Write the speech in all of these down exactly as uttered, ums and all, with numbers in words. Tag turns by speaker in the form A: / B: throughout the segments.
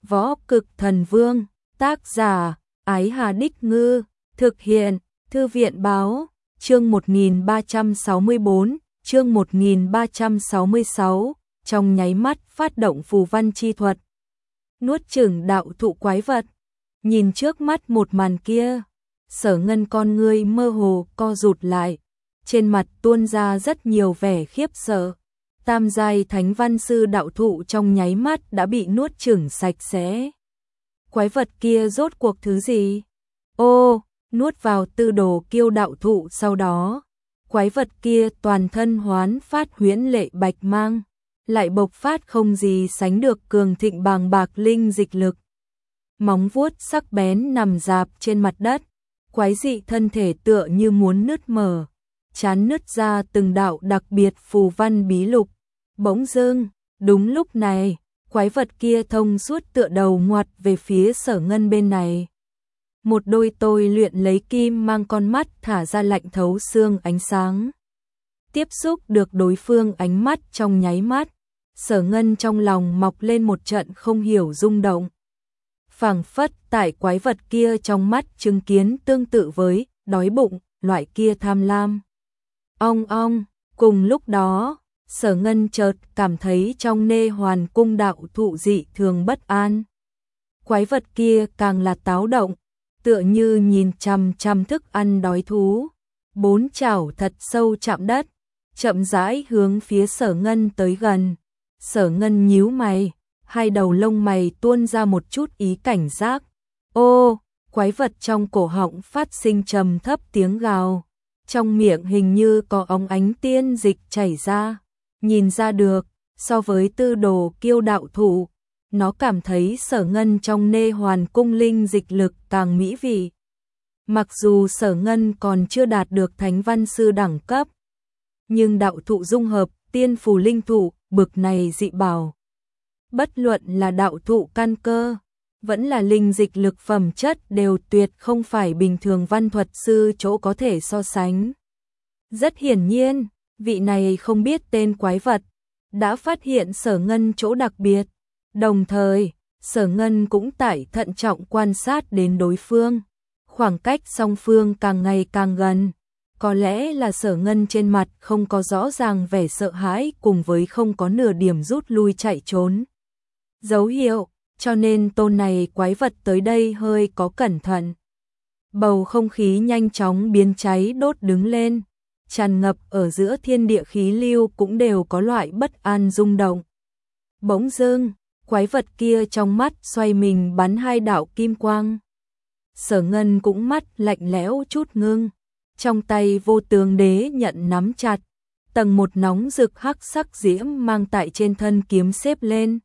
A: Võ Cực Thần Vương, tác giả, Ái Hà Đích Ngư, thực hiện, Thư viện Báo, chương một nghìn ba trăm sáu mươi bốn, chương một nghìn ba trăm sáu mươi sáu, trong nháy mắt phát động phù văn chi thuật. Nuốt chửng đạo thụ quái vật, nhìn trước mắt một màn kia, Sở Ngân con ngươi mơ hồ co rụt lại, trên mặt tuôn ra rất nhiều vẻ khiếp sợ. Tam giai thánh văn sư đạo thụ trong nháy mắt đã bị nuốt chửng sạch sẽ. Quái vật kia rốt cuộc thứ gì? Ô, nuốt vào tư đồ kiêu đạo thụ sau đó. Quái vật kia toàn thân hoán phát huyễn lệ bạch mang, lại bộc phát không gì sánh được cường thịnh bàng bạc linh dịch lực. Móng vuốt sắc bén nằm rạp trên mặt đất, quái dị thân thể tựa như muốn nứt mở, chán nứt ra từng đạo đặc biệt phù văn bí lục. Bỗng dưng, đúng lúc này, quái vật kia thông suốt tựa đầu ngoặt về phía Sở Ngân bên này. Một đôi tôi luyện lấy kim mang con mắt thả ra lạnh thấu xương ánh sáng. Tiếp xúc được đối phương ánh mắt trong nháy mắt, Sở Ngân trong lòng mọc lên một trận không hiểu rung động. Phảng phất tại quái vật kia trong mắt chứng kiến tương tự với đói bụng, loại kia tham lam. Ong ong, cùng lúc đó, Sở Ngân chợt cảm thấy trong nê hoàn cung đạo thụ dị thường bất an. Quái vật kia càng là táo động, tựa như nhìn chằm chằm thức ăn đói thú. Bốn chảo thật sâu chạm đất, chậm rãi hướng phía Sở Ngân tới gần. Sở Ngân nhíu mày, hai đầu lông mày tuôn ra một chút ý cảnh giác. Ô, quái vật trong cổ họng phát sinh trầm thấp tiếng gào. Trong miệng hình như có óng ánh tiên dịch chảy ra. Nhìn ra được, so với tư đồ kiêu đạo thụ, nó cảm thấy Sở Ngân trong nê hoàn cung linh dịch lực càng mỹ vị. Mặc dù Sở Ngân còn chưa đạt được thánh văn sư đẳng cấp, nhưng đạo thụ dung hợp, tiên phù linh thụ, bực này dị bảo. Bất luận là đạo thụ căn cơ, vẫn là linh dịch lực phẩm chất đều tuyệt không phải bình thường văn thuật sư chỗ có thể so sánh. Rất hiển nhiên, vị này không biết tên quái vật, đã phát hiện Sở Ngân chỗ đặc biệt. Đồng thời, Sở Ngân cũng tại thận trọng quan sát đến đối phương. Khoảng cách song phương càng ngày càng gần. Có lẽ là Sở Ngân trên mặt không có rõ ràng vẻ sợ hãi cùng với không có nửa điểm rút lui chạy trốn dấu hiệu, cho nên tôn này quái vật tới đây hơi có cẩn thận. Bầu không khí nhanh chóng biến cháy đốt đứng lên, tràn ngập ở giữa thiên địa khí lưu cũng đều có loại bất an rung động. Bỗng dưng, quái vật kia trong mắt xoay mình bắn hai đạo kim quang. Sở Ngân cũng mắt lạnh lẽo chút ngưng, trong tay vô tướng đế nhận nắm chặt, tầng một nóng rực hắc sắc diễm mang tại trên thân kiếm xếp lên.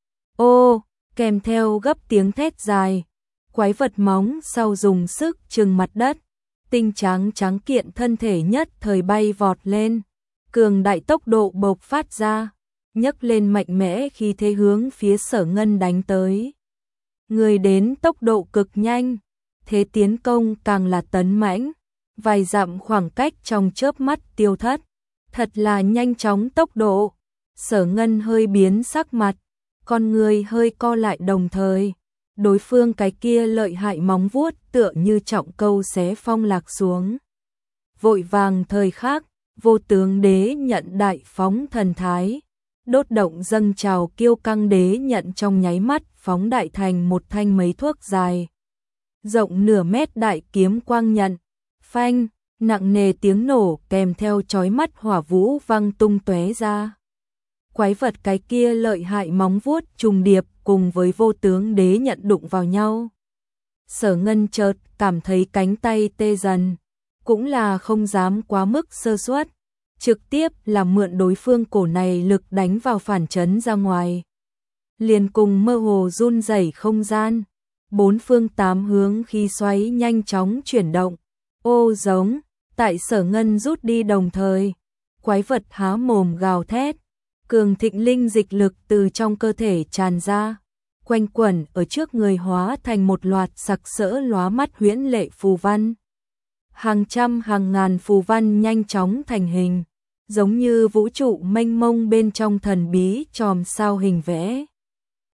A: Ô, kèm theo gấp tiếng thét dài, quái vật móng sau dùng sức trừng mặt đất, tinh trắng trắng kiện thân thể nhất thời bay vọt lên, cường đại tốc độ bộc phát ra, nhấc lên mạnh mẽ khi thế hướng phía Sở Ngân đánh tới. Người đến tốc độ cực nhanh, thế tiến công càng là tấn mãnh, vài dặm khoảng cách trong chớp mắt tiêu thất, thật là nhanh chóng tốc độ. Sở Ngân hơi biến sắc mặt, con người hơi co lại đồng thời, đối phương cái kia lợi hại móng vuốt tựa như trọng câu xé phong lạc xuống. Vội vàng thời khắc, vô tướng đế nhận đại phóng thần thái, đốt động dâng trào kiêu căng đế nhận trong nháy mắt phóng đại thành một thanh mấy thước dài, rộng nửa mét đại kiếm quang nhận, phanh, nặng nề tiếng nổ kèm theo chói mắt hỏa vũ văng tung tóe ra. Quái vật cái kia lợi hại móng vuốt trùng điệp cùng với vô tướng đế nhận đụng vào nhau. Sở Ngân chợt cảm thấy cánh tay tê dần, cũng là không dám quá mức sơ suất, trực tiếp là mượn đối phương cổ này lực đánh vào phản chấn ra ngoài. Liền cùng mơ hồ run rẩy không gian, bốn phương tám hướng khi xoáy nhanh chóng chuyển động. Ô giống, tại Sở Ngân rút đi đồng thời, quái vật há mồm gào thét, cường thịnh linh dịch lực từ trong cơ thể tràn ra, quanh quẩn ở trước người hóa thành một loạt sặc sỡ lóa mắt huyễn lệ phù văn. Hàng trăm hàng ngàn phù văn nhanh chóng thành hình, giống như vũ trụ mênh mông bên trong thần bí chòm sao hình vẽ.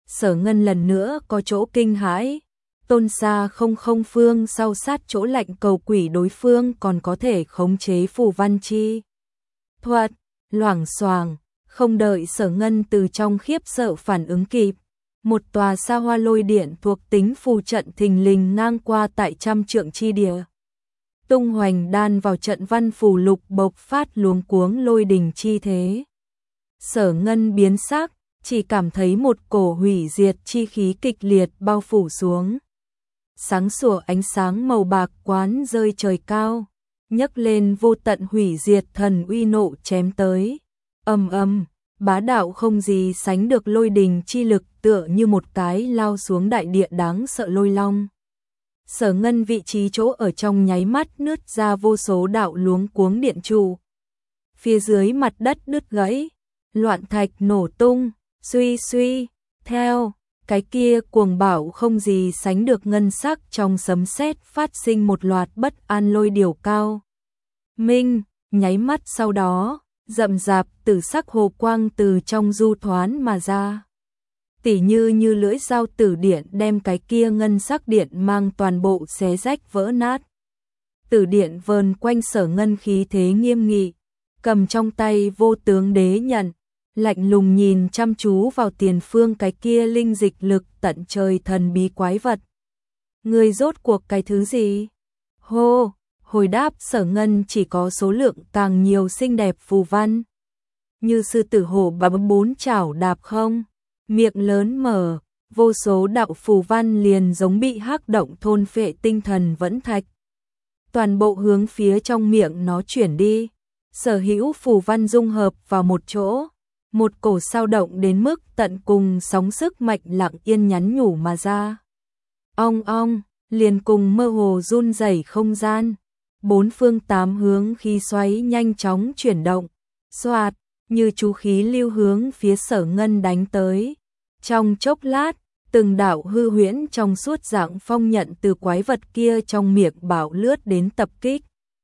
A: Sở Ngân lần nữa có chỗ kinh hãi. Tôn Sa không không phương sau sát chỗ lạnh cầu quỷ đối phương còn có thể khống chế phù văn chi thuật, loảng xoảng, không đợi Sở Ngân từ trong khiếp sợ phản ứng kịp. Một tòa sa hoa lôi điện thuộc tính phù trận thình lình ngang qua tại trăm trượng chi địa. Tung hoành đan vào trận văn phù lục bộc phát luống cuống lôi đình chi thế. Sở Ngân biến sắc, chỉ cảm thấy một cổ hủy diệt chi khí kịch liệt bao phủ xuống. Sáng sủa ánh sáng màu bạc quán rơi trời cao, nhấc lên vô tận hủy diệt thần uy nộ chém tới. Ầm ầm, bá đạo không gì sánh được lôi đình chi lực tựa như một cái lao xuống đại địa đáng sợ lôi long. Sở Ngân vị trí chỗ ở trong nháy mắt nứt ra vô số đạo luống cuống điện trụ. Phía dưới mặt đất đứt gãy, loạn thạch nổ tung, suy suy, theo cái kia cuồng bạo không gì sánh được ngân sắc trong sấm sét phát sinh một loạt bất an lôi điều cao. Minh, nháy mắt sau đó, rậm rạp tử sắc hồ quang từ trong du thoán mà ra. Tỉ như như lưỡi dao tử điện đem cái kia ngân sắc điện mang toàn bộ xé rách vỡ nát. Tử điện vờn quanh Sở Ngân khí thế nghiêm nghị, cầm trong tay vô tướng đế nhận, lạnh lùng nhìn chăm chú vào tiền phương cái kia linh dịch lực tận trời thần bí quái vật. Người rốt cuộc cái thứ gì? Hô, hồi đáp Sở Ngân chỉ có số lượng càng nhiều xinh đẹp phù văn. Như sư tử hổ bấm bốn chảo đạp không, miệng lớn mở, vô số đạo phù văn liền giống bị hắc động thôn phệ tinh thần vẫn thạch. Toàn bộ hướng phía trong miệng nó chuyển đi, sở hữu phù văn dung hợp vào một chỗ. Một cổ sao động đến mức tận cùng sóng sức mạnh lặng yên nhắn nhủ mà ra. Ong ong, liền cùng mơ hồ run rẩy không gian. Bốn phương tám hướng khí xoáy nhanh chóng chuyển động. Xoạt, như chú khí lưu hướng phía Sở Ngân đánh tới. Trong chốc lát, từng đạo hư huyễn trong suốt dạng phong nhận từ quái vật kia trong miệng bạo lướt đến tập kích.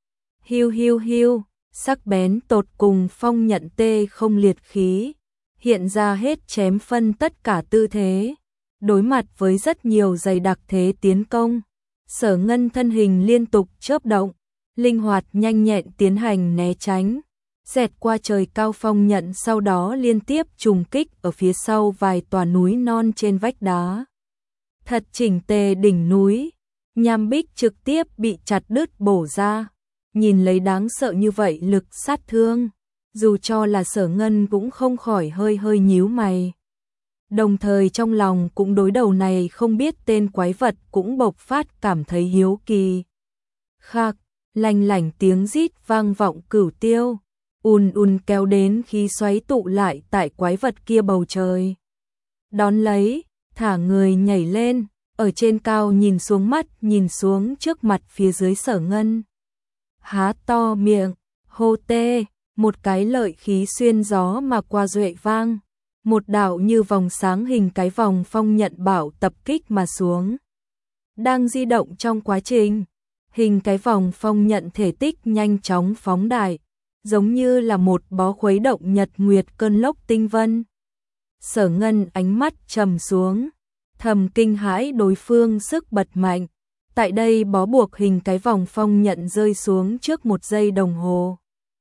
A: Hiu hiu hiu. Sắc bén tột cùng phong nhận tê không liệt khí, hiện ra hết chém phân tất cả tư thế. Đối mặt với rất nhiều dày đặc thế tiến công, Sở Ngân thân hình liên tục chớp động, linh hoạt nhanh nhẹn tiến hành né tránh, xẹt qua trời cao phong nhận sau đó liên tiếp trùng kích ở phía sau vài tòa núi non trên vách đá. Thật chỉnh tề đỉnh núi, nham bích trực tiếp bị chặt đứt bổ ra. Nhìn lấy đáng sợ như vậy lực sát thương, dù cho là Sở Ngân cũng không khỏi hơi hơi nhíu mày. Đồng thời trong lòng cũng đối đầu này không biết tên quái vật cũng bộc phát cảm thấy hiếu kỳ. Khạc, lanh lảnh tiếng rít vang vọng cửu tiêu, ùn ùn kéo đến khí xoáy tụ lại tại quái vật kia bầu trời. Đón lấy, thả người nhảy lên, ở trên cao nhìn xuống mắt nhìn xuống trước mặt phía dưới Sở Ngân. Há to miệng, hô tê, một cái lợi khí xuyên gió mà qua duệ vang, một đạo như vòng sáng hình cái vòng phong nhận bảo tập kích mà xuống. Đang di động trong quá trình, hình cái vòng phong nhận thể tích nhanh chóng phóng đại, giống như là một bó khuấy động nhật nguyệt cơn lốc tinh vân. Sở Ngân ánh mắt trầm xuống, thầm kinh hãi đối phương sức bật mạnh. Tại đây bó buộc hình cái vòng phong nhận rơi xuống trước một giây đồng hồ.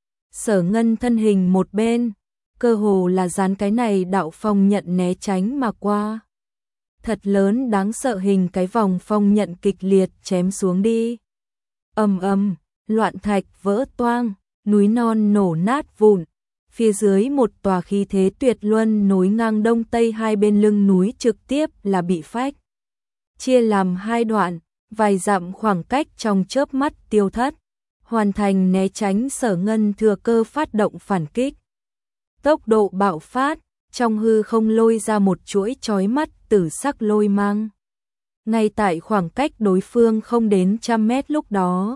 A: Sở Ngân thân hình một bên, cơ hồ là dán cái này đạo phong nhận né tránh mà qua. Thật lớn đáng sợ hình cái vòng phong nhận kịch liệt chém xuống đi. Ầm ầm, loạn thạch vỡ toang, núi non nổ nát vụn. Phía dưới một tòa khí thế tuyệt luân nối ngang đông tây hai bên lưng núi trực tiếp là bị phách chia làm hai đoạn. Vài dặm khoảng cách trong chớp mắt tiêu thất, hoàn thành né tránh. Sở Ngân thừa cơ phát động phản kích. Tốc độ bạo phát, trong hư không lôi ra một chuỗi chói mắt tử sắc lôi mang. Ngay tại khoảng cách đối phương không đến trăm mét lúc đó,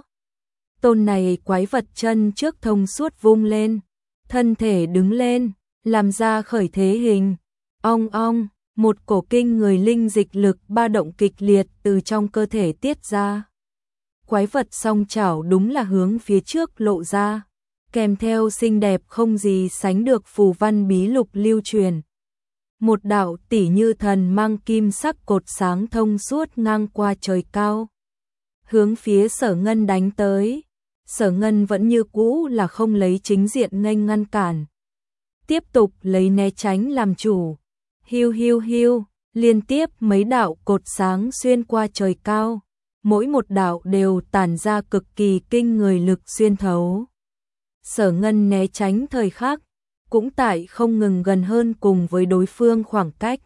A: tôn này quái vật chân trước thông suốt vung lên, thân thể đứng lên, làm ra khởi thế hình. Ong ong. Một cổ kinh người linh dịch lực ba động kịch liệt từ trong cơ thể tiết ra. Quái vật song chảo đúng là hướng phía trước lộ ra, kèm theo xinh đẹp không gì sánh được phù văn bí lục lưu truyền. Một đạo tỉ như thần mang kim sắc cột sáng thông suốt ngang qua trời cao, hướng phía Sở Ngân đánh tới. Sở Ngân vẫn như cũ là không lấy chính diện nghênh ngăn cản, tiếp tục lấy né tránh làm chủ. Hiu hiu hiu, liên tiếp mấy đạo cột sáng xuyên qua trời cao, mỗi một đạo đều tản ra cực kỳ kinh người lực xuyên thấu. Sở Ngân né tránh thời khắc, cũng tại không ngừng gần hơn cùng với đối phương khoảng cách.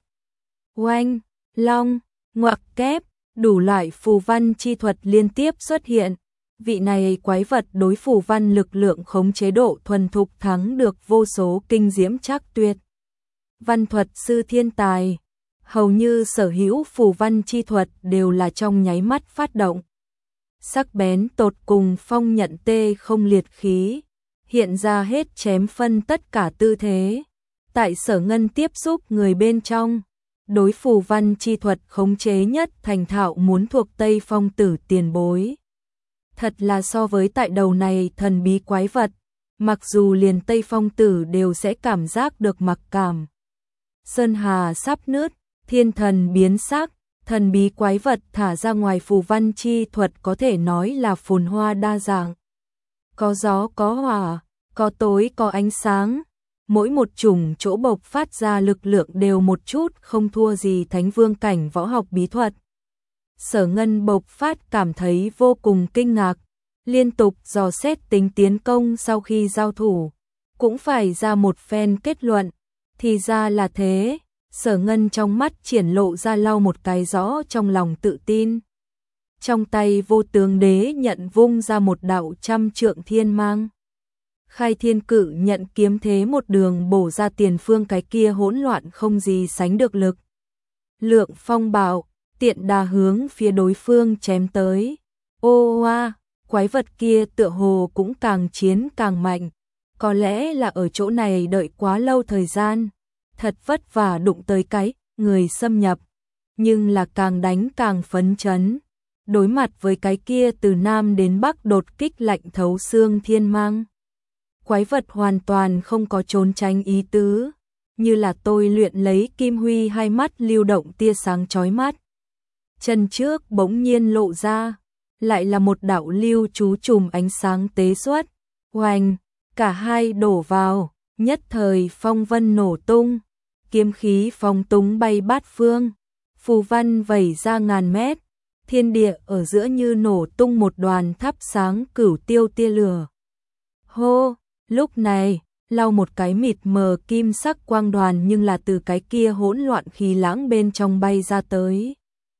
A: Oanh, long, ngoặc kép, đủ loại phù văn chi thuật liên tiếp xuất hiện. Vị này quái vật đối phù văn lực lượng khống chế độ thuần thục thắng được vô số kinh diễm trác tuyệt. Văn thuật sư thiên tài, hầu như sở hữu phù văn chi thuật đều là trong nháy mắt phát động. Sắc bén tột cùng phong nhận tê không liệt khí, hiện ra hết chém phân tất cả tư thế. Tại Sở Ngân tiếp xúc người bên trong, đối phù văn chi thuật khống chế nhất thành thạo muốn thuộc Tây Phong tử tiền bối. Thật là so với tại đầu này thần bí quái vật, mặc dù liền Tây Phong tử đều sẽ cảm giác được mặc cảm. Sơn hà sắp nứt, thiên thần biến sắc, thần bí quái vật thả ra ngoài phù văn chi thuật có thể nói là phồn hoa đa dạng. Có gió có hỏa, có tối có ánh sáng, mỗi một chủng chỗ bộc phát ra lực lượng đều một chút không thua gì thánh vương cảnh võ học bí thuật. Sở Ngân bộc phát cảm thấy vô cùng kinh ngạc, liên tục dò xét tính tiến công sau khi giao thủ, cũng phải ra một phen kết luận, thì ra là thế. Sở Ngân trong mắt triển lộ ra lau một cái rõ trong lòng tự tin. Trong tay vô tướng đế nhận vung ra một đạo trăm trượng thiên mang. Khai thiên cự nhận kiếm thế một đường bổ ra tiền phương cái kia hỗn loạn không gì sánh được lực. Lượng phong bạo, tiện đà hướng phía đối phương chém tới. Ô oa, quái vật kia tựa hồ cũng càng chiến càng mạnh. Có lẽ là ở chỗ này đợi quá lâu thời gian, thật vất vả đụng tới cái người xâm nhập, nhưng là càng đánh càng phấn chấn. Đối mặt với cái kia từ Nam đến Bắc đột kích lạnh thấu xương thiên mang, quái vật hoàn toàn không có trốn tránh ý tứ, như là tôi luyện lấy kim huy, hai mắt lưu động tia sáng chói mắt. Chân trước bỗng nhiên lộ ra, lại là một đạo lưu chú chùm ánh sáng tế xuất. Oanh, cả hai đổ vào, nhất thời phong vân nổ tung, kiếm khí phong túng bay bát phương, phù văn vẩy ra ngàn mét, thiên địa ở giữa như nổ tung một đoàn thắp sáng cửu tiêu tia lửa. Hô, lúc này, lau một cái mịt mờ kim sắc quang đoàn nhưng là từ cái kia hỗn loạn khí lãng bên trong bay ra tới.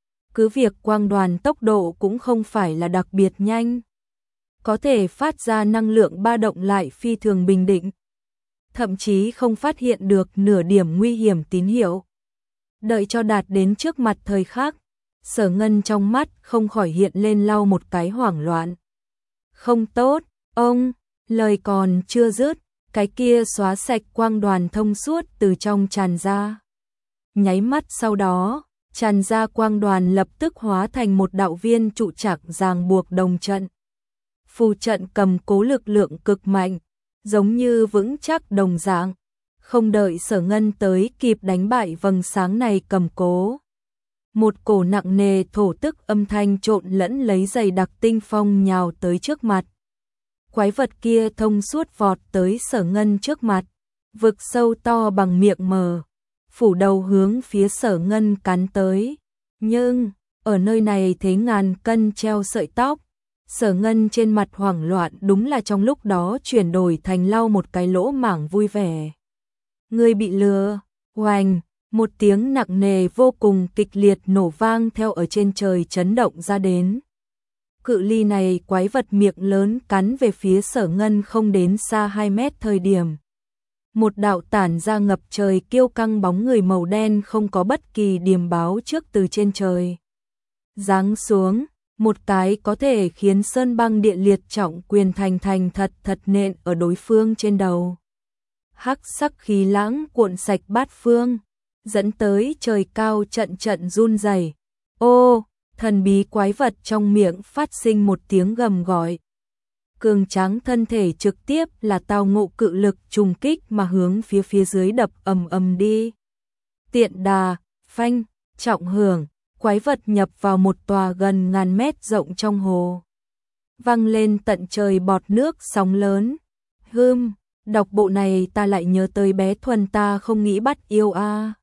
A: Cứ việc quang đoàn tốc độ cũng không phải là đặc biệt nhanh, có thể phát ra năng lượng ba động lại phi thường bình định, thậm chí không phát hiện được nửa điểm nguy hiểm tín hiệu. Đợi cho đạt đến trước mặt thời khắc, Sở Ngân trong mắt không khỏi hiện lên lau một cái hoảng loạn. Không tốt, ông, lời còn chưa dứt, cái kia xóa sạch quang đoàn thông suốt từ trong tràn ra. Nháy mắt sau đó, tràn ra quang đoàn lập tức hóa thành một đạo viên trụ trạc ràng buộc đồng trận. Phù trận cầm cố lực lượng cực mạnh, giống như vững chắc đồng dạng, không đợi Sở Ngân tới kịp đánh bại vầng sáng này cầm cố. Một cổ nặng nề thổ tức âm thanh trộn lẫn lấy dày đặc tinh phong nhào tới trước mặt. Quái vật kia thông suốt vọt tới Sở Ngân trước mặt, vực sâu to bằng miệng mờ, phủ đầu hướng phía Sở Ngân cắn tới. Nhưng, ở nơi này thế ngàn cân treo sợi tóc, Sở Ngân trên mặt hoảng loạn đúng là trong lúc đó chuyển đổi thành lau một cái lỗ mảng vui vẻ. Người bị lừa, oanh, một tiếng nặng nề vô cùng kịch liệt nổ vang theo ở trên trời chấn động ra đến. Cự ly này quái vật miệng lớn cắn về phía Sở Ngân không đến xa hai mét thời điểm. Một đạo tản ra ngập trời kiêu căng bóng người màu đen không có bất kỳ điềm báo trước từ trên trời giáng xuống, một cái có thể khiến sơn băng địa liệt trọng quyền thành thành thật thật nện ở đối phương trên đầu. Hắc sắc khí lãng cuộn sạch bát phương, dẫn tới trời cao trận trận run rẩy. Ô, thần bí quái vật trong miệng phát sinh một tiếng gầm gọi. Cường tráng thân thể trực tiếp là tao ngộ cự lực trùng kích mà hướng phía phía dưới đập ầm ầm đi. Tiện đà, phanh, trọng hưởng, quái vật nhập vào một tòa gần ngàn mét rộng trong hồ. Văng lên tận trời bọt nước sóng lớn. Hưm, đọc bộ này ta lại nhớ tới bé Thuần ta không nghĩ bắt yêu a. À.